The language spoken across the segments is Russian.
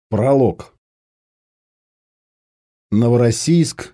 Пролог. Новороссийск,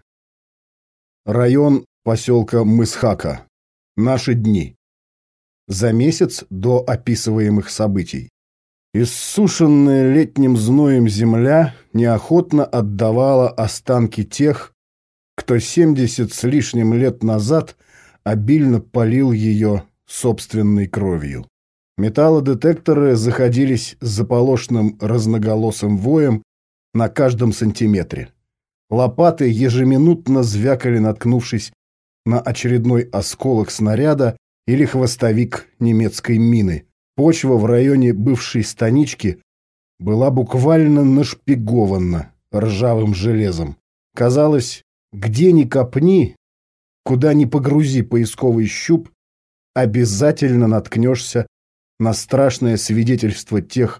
район поселка Мысхака. Наши дни. За месяц до описываемых событий. Иссушенная летним зноем земля неохотно отдавала останки тех, кто 70 с лишним лет назад обильно полил ее собственной кровью. Металлодетекторы заходились с заполошным разноголосым воем на каждом сантиметре. Лопаты ежеминутно звякали, наткнувшись на очередной осколок снаряда или хвостовик немецкой мины. Почва в районе бывшей станички была буквально нашпигована ржавым железом. Казалось, где ни копни, куда ни погрузи поисковый щуп, обязательно наткнешься на страшное свидетельство тех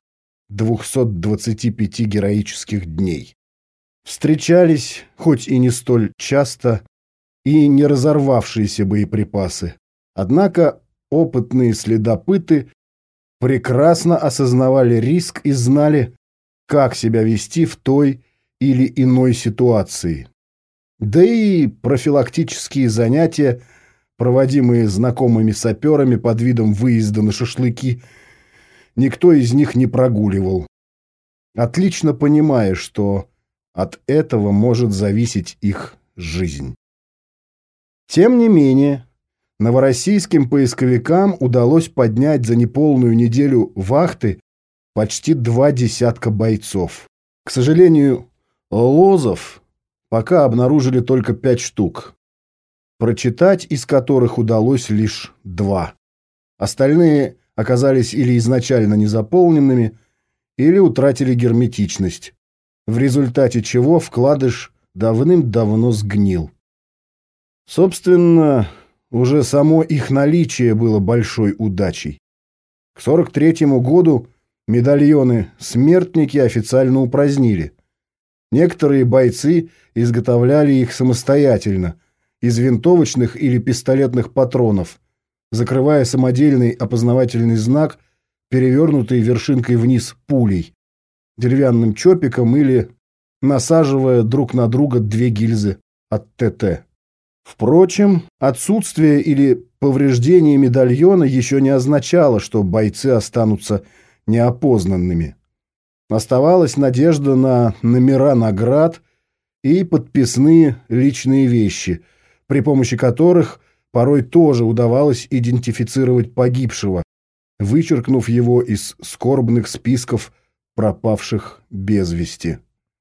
225 героических дней. Встречались, хоть и не столь часто, и не разорвавшиеся боеприпасы. Однако опытные следопыты прекрасно осознавали риск и знали, как себя вести в той или иной ситуации. Да и профилактические занятия, проводимые знакомыми саперами под видом выезда на шашлыки, никто из них не прогуливал, отлично понимая, что от этого может зависеть их жизнь. Тем не менее, новороссийским поисковикам удалось поднять за неполную неделю вахты почти 20 бойцов. К сожалению, лозов пока обнаружили только 5 штук, прочитать из которых удалось лишь 2. Остальные оказались или изначально незаполненными, или утратили герметичность, в результате чего вкладыш давным-давно сгнил. Собственно, уже само их наличие было большой удачей. К 43-му году медальоны «Смертники» официально упразднили. Некоторые бойцы изготовляли их самостоятельно, из винтовочных или пистолетных патронов, закрывая самодельный опознавательный знак, перевернутый вершинкой вниз пулей, деревянным чопиком или насаживая друг на друга 2 гильзы от ТТ. Впрочем, отсутствие или повреждение медальона еще не означало, что бойцы останутся неопознанными. Оставалась надежда на номера наград и подписные личные вещи, при помощи которых порой тоже удавалось идентифицировать погибшего, вычеркнув его из скорбных списков пропавших без вести.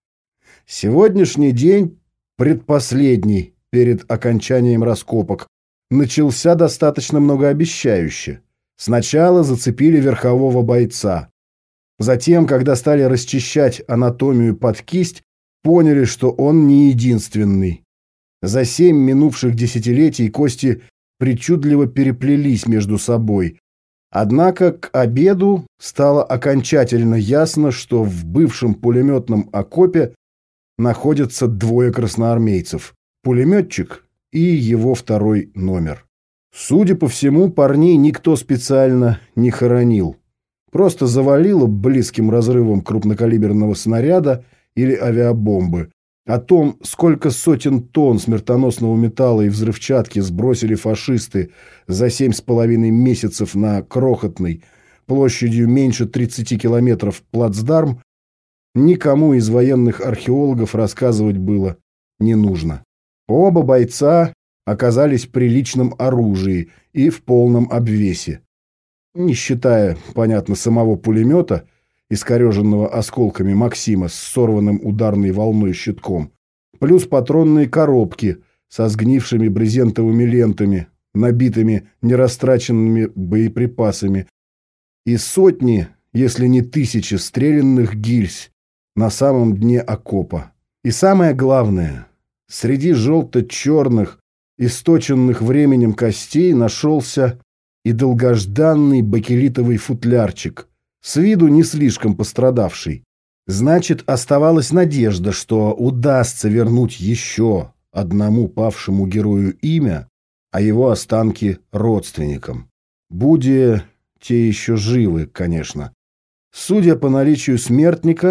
Сегодняшний день, предпоследний перед окончанием раскопок, начался достаточно многообещающе. Сначала зацепили верхового бойца. Затем, когда стали расчищать анатомию под кисть, поняли, что он не единственный. За 7 минувших десятилетий кости причудливо переплелись между собой. Однако к обеду стало окончательно ясно, что в бывшем пулеметном окопе находятся 2 красноармейцев – пулеметчик и его 2-й номер. Судя по всему, парней никто специально не хоронил. Просто завалило близким разрывом крупнокалиберного снаряда или авиабомбы. О том, сколько сотен тонн смертоносного металла и взрывчатки сбросили фашисты за 7,5 месяцев на крохотный, площадью меньше 30 километров плацдарм, никому из военных археологов рассказывать было не нужно. Оба бойца оказались при личном оружии и в полном обвесе. Не считая, понятно, самого пулемета, искореженного осколками Максима с сорванным ударной волной щитком, плюс патронные коробки со сгнившими брезентовыми лентами, набитыми нерастраченными боеприпасами, и сотни, если не тысячи стрелянных гильз на самом дне окопа. И самое главное, среди желто-черных, источенных временем костей нашелся и долгожданный бакелитовый футлярчик, с виду не слишком пострадавший. Значит, оставалась надежда, что удастся вернуть еще одному павшему герою имя, а его останки родственникам. Будь те еще живы, конечно. Судя по наличию смертника,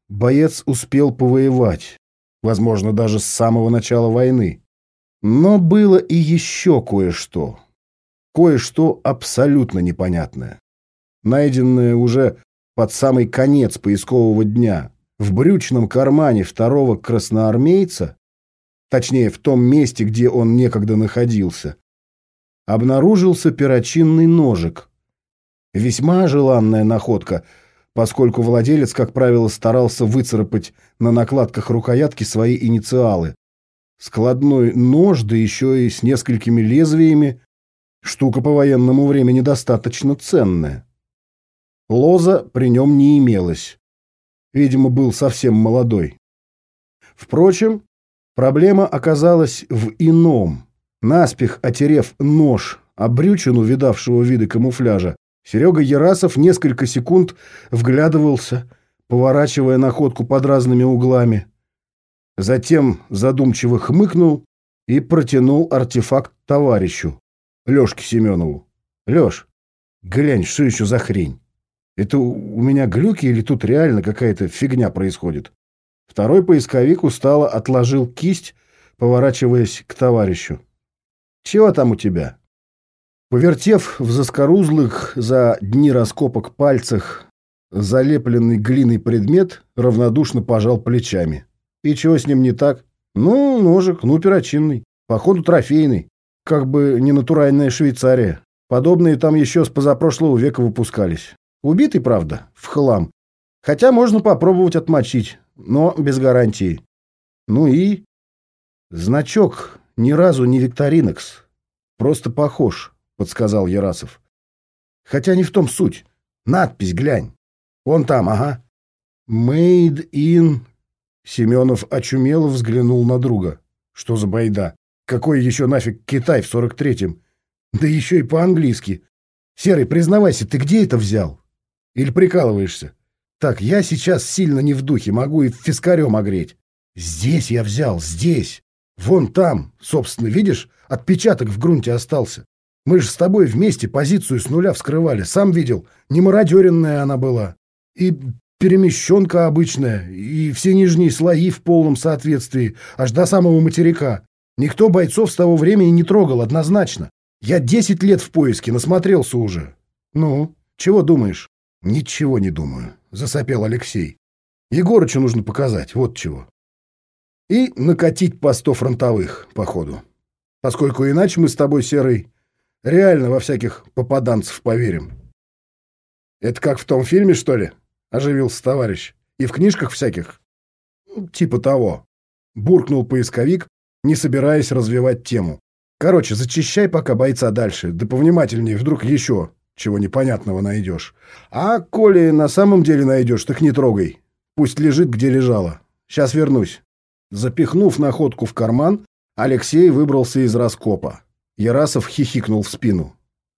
боец успел повоевать, возможно, даже с самого начала войны. Но было и еще кое-что. Кое-что абсолютно непонятное. Найденное уже под самый конец поискового дня в брючном кармане второго красноармейца, точнее, в том месте, где он некогда находился, обнаружился перочинный ножик. Весьма желанная находка, поскольку владелец, как правило, старался выцарапать на накладках рукоятки свои инициалы. Складной нож, да еще и с несколькими лезвиями, штука по военному времени достаточно ценная. Лоза при нем не имелось. Видимо, был совсем молодой. Впрочем, проблема оказалась в ином. Наспех отерев нож о брючину видавшего виды камуфляжа, Серега Ярасов несколько секунд вглядывался, поворачивая находку под разными углами. Затем задумчиво хмыкнул и протянул артефакт товарищу, Лешке Семенову. «Леш, глянь, что еще за хрень? Это у меня глюки или тут реально какая-то фигня происходит?» Второй поисковик устало отложил кисть, поворачиваясь к товарищу. «Чего там у тебя?» Повертев в заскорузлых за дни раскопок пальцах залепленный глиной предмет, равнодушно пожал плечами. «И чего с ним не так?» «Ну, ножик, перочинный. Походу, трофейный. Как бы не натуральная Швейцария. Подобные там еще с позапрошлого века выпускались. Убитый, правда, в хлам. Хотя можно попробовать отмочить, но без гарантии. Ну и... значок ни разу не Викторинокс. Просто похож», — подсказал Ярасов. «Хотя не в том суть. Надпись глянь. Вон там, ага. Made in...» Семенов очумело взглянул на друга. «Что за байда? Какой еще нафиг Китай в 43-м? Да еще и по-английски. Серый, признавайся, ты где это взял? Или прикалываешься? Так, я сейчас сильно не в духе, могу и фискарем огреть. Здесь я взял, здесь. Вон там, собственно, видишь, отпечаток в грунте остался. Мы же с тобой вместе позицию с нуля вскрывали. Сам видел, не мародеренная она была. И перемещенка обычная, и все нижние слои в полном соответствии, аж до самого материка. Никто бойцов с того времени не трогал, однозначно. Я 10 лет в поиске, насмотрелся уже. Ну, чего думаешь?» «Ничего не думаю», — засопел Алексей. «Егорычу нужно показать, вот чего. И накатить по 100 фронтовых, походу. Поскольку иначе мы с тобой, Серый, реально во всяких попаданцев поверим». «Это как в том фильме, что ли?» — оживился товарищ. «И в книжках всяких?» «Типа того», — буркнул поисковик, не собираясь развивать тему. «Короче, зачищай пока бойца дальше, да повнимательнее, вдруг еще чего непонятного найдешь. А коли на самом деле найдешь, так не трогай. Пусть лежит, где лежала. Сейчас вернусь». Запихнув находку в карман, Алексей выбрался из раскопа. Ярасов хихикнул в спину.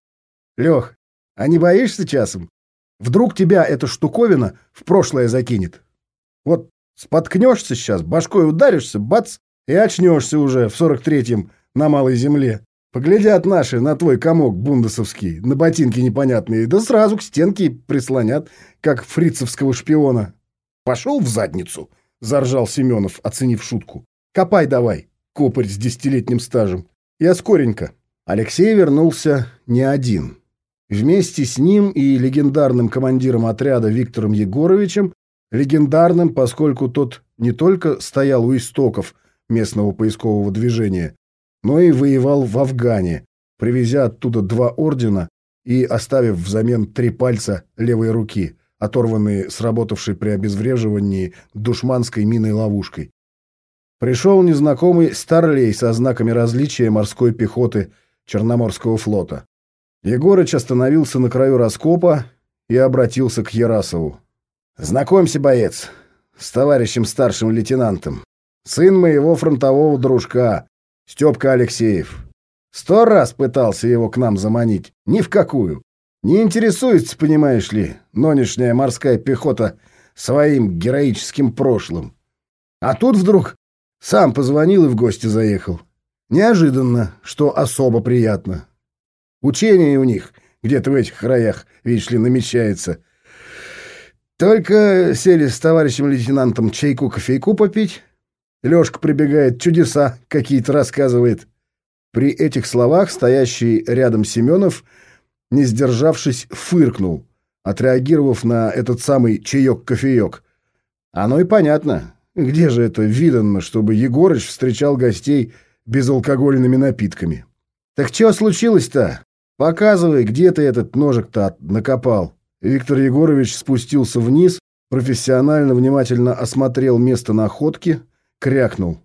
«Лех, а не боишься часом? Вдруг тебя эта штуковина в прошлое закинет? Вот споткнешься сейчас, башкой ударишься, бац, и очнешься уже в 43-м на Малой Земле. Поглядят наши на твой комок бундесовский, на ботинки непонятные, да сразу к стенке прислонят, как фрицевского шпиона». «Пошел в задницу!» — заржал Семенов, оценив шутку. «Копай давай, копарь с 10-летним стажем. Я скоренько». Алексей вернулся не один. Вместе с ним и легендарным командиром отряда Виктором Егоровичем, легендарным, поскольку тот не только стоял у истоков местного поискового движения, но и воевал в Афгане, привезя оттуда 2 ордена и оставив взамен 3 пальца левой руки, оторванные сработавшей при обезвреживании душманской миной ловушкой. Пришел незнакомый старлей со знаками различия морской пехоты Черноморского флота. Егорыч остановился на краю раскопа и обратился к Ярасову. «Знакомься, боец, с товарищем старшим лейтенантом. Сын моего фронтового дружка, Степка Алексеев. 100 раз пытался его к нам заманить, ни в какую. Не интересуется, понимаешь ли, нынешняя морская пехота своим героическим прошлым. А тут вдруг сам позвонил и в гости заехал. Неожиданно, что особо приятно. Учение у них где-то в этих краях, видишь ли, намечается. Только сели с товарищем лейтенантом чайку-кофейку попить. Лёшка прибегает, чудеса какие-то рассказывает. При этих словах стоящий рядом Семенов, не сдержавшись, фыркнул, отреагировав на этот самый чаек-кофеек. Оно и понятно. Где же это видано, чтобы Егорыч встречал гостей безалкогольными напитками? Так чё случилось-то? Показывай, где ты этот ножик-то накопал. Виктор Егорович спустился вниз, профессионально внимательно осмотрел место находки, крякнул.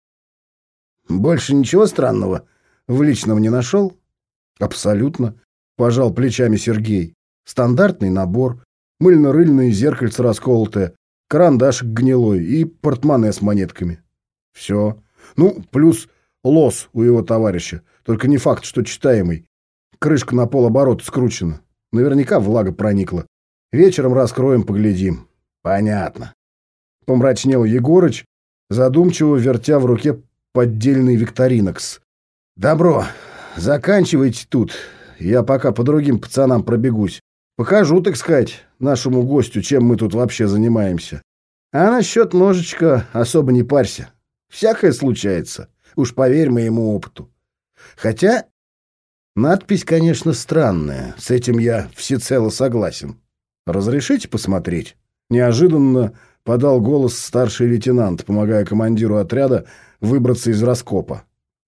Больше ничего странного в личном не нашел? Абсолютно, пожал плечами Сергей. Стандартный набор, мыльно-рыльное зеркальце расколотое, карандашик гнилой и портмоне с монетками. Все. Ну, плюс лос у его товарища, только не факт, что читаемый. Крышка на полоборота скручена. Наверняка влага проникла. Вечером раскроем, поглядим. Понятно. Помрачнел Егорыч, задумчиво вертя в руке поддельный Викторинокс. Добро, заканчивайте тут. Я пока по другим пацанам пробегусь. Покажу, так сказать, нашему гостю, чем мы тут вообще занимаемся. А насчет ножичка особо не парься. Всякое случается. Уж поверь моему опыту. Хотя надпись, конечно, странная. С этим я всецело согласен. Разрешите посмотреть? Неожиданно подал голос старший лейтенант, помогая командиру отряда выбраться из раскопа.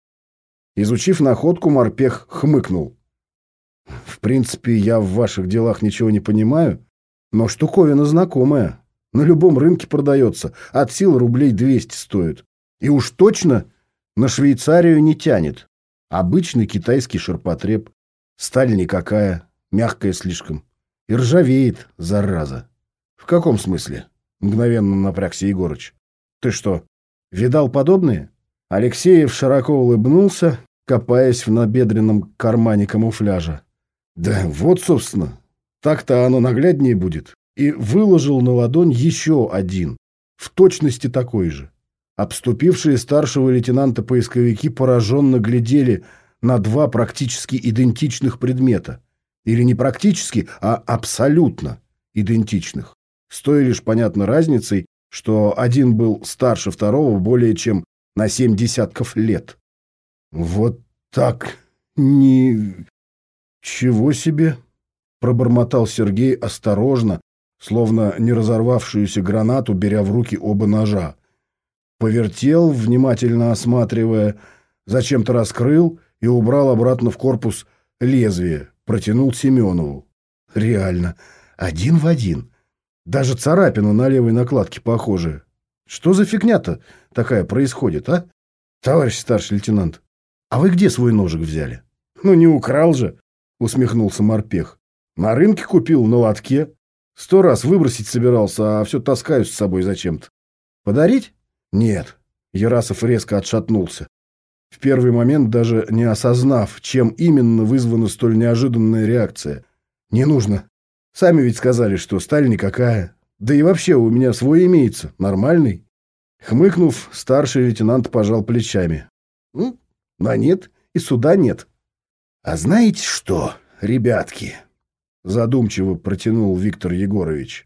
Изучив находку, морпех хмыкнул. В принципе, я в ваших делах ничего не понимаю, но штуковина знакомая. На любом рынке продается. От силы рублей 200 стоит. И уж точно на Швейцарию не тянет. Обычный китайский ширпотреб. Сталь никакая, мягкая слишком. И ржавеет, зараза. В каком смысле? Мгновенно напрягся Егорыч. Ты что, видал подобные? Алексеев широко улыбнулся, копаясь в набедренном кармане камуфляжа. Да вот, собственно, так-то оно нагляднее будет. И выложил на ладонь еще один, в точности такой же. Обступившие старшего лейтенанта поисковики пораженно глядели на два практически идентичных предмета. Или не практически, а абсолютно идентичных. С той лишь понятной разницей, что один был старше второго более чем на 7 десятков лет. Вот так Чего себе! Пробормотал Сергей осторожно, словно не разорвавшуюся гранату, беря в руки оба ножа. Повертел, внимательно осматривая, зачем-то раскрыл и убрал обратно в корпус лезвие, протянул Семенову. Реально, один в один. Даже царапина на левой накладке похожая. Что за фигня-то такая происходит, а? Товарищ старший лейтенант, а вы где свой ножик взяли? Ну, не украл же, усмехнулся морпех. На рынке купил, на лотке. 100 раз выбросить собирался, а все таскаю с собой зачем-то. Подарить? Нет. Ярасов резко отшатнулся. В первый момент даже не осознав, чем именно вызвана столь неожиданная реакция. Не нужно. Сами ведь сказали, что сталь никакая. Да и вообще у меня свой имеется, нормальный. Хмыкнув, старший лейтенант пожал плечами. А нет, и суда нет. А знаете что, ребятки? Задумчиво протянул Виктор Егорович.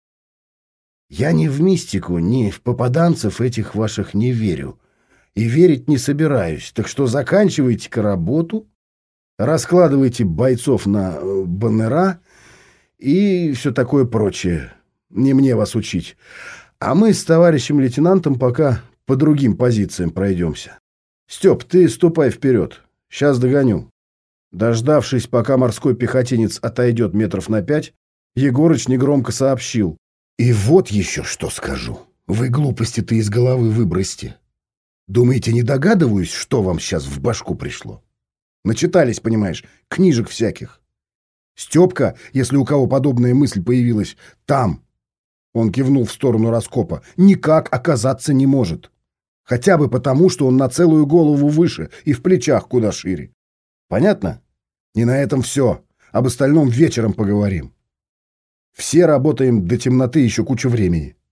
Я ни в мистику, ни в попаданцев этих ваших не верю. И верить не собираюсь. Так что заканчивайте-ка работу, раскладывайте бойцов на баннера и все такое прочее. Не мне вас учить. А мы с товарищем лейтенантом пока по другим позициям пройдемся. Степ, ты ступай вперед. Сейчас догоню. Дождавшись, пока морской пехотинец отойдет метров на 5, Егорыч негромко сообщил. И вот еще что скажу. Вы глупости-то из головы выбросьте. Думаете, не догадываюсь, что вам сейчас в башку пришло? Начитались, понимаешь, книжек всяких. Степка, если у кого подобная мысль появилась, там, он кивнул в сторону раскопа, никак оказаться не может. Хотя бы потому, что он на целую голову выше и в плечах куда шире. Понятно? И на этом все. Об остальном вечером поговорим. Все работаем до темноты еще кучу времени.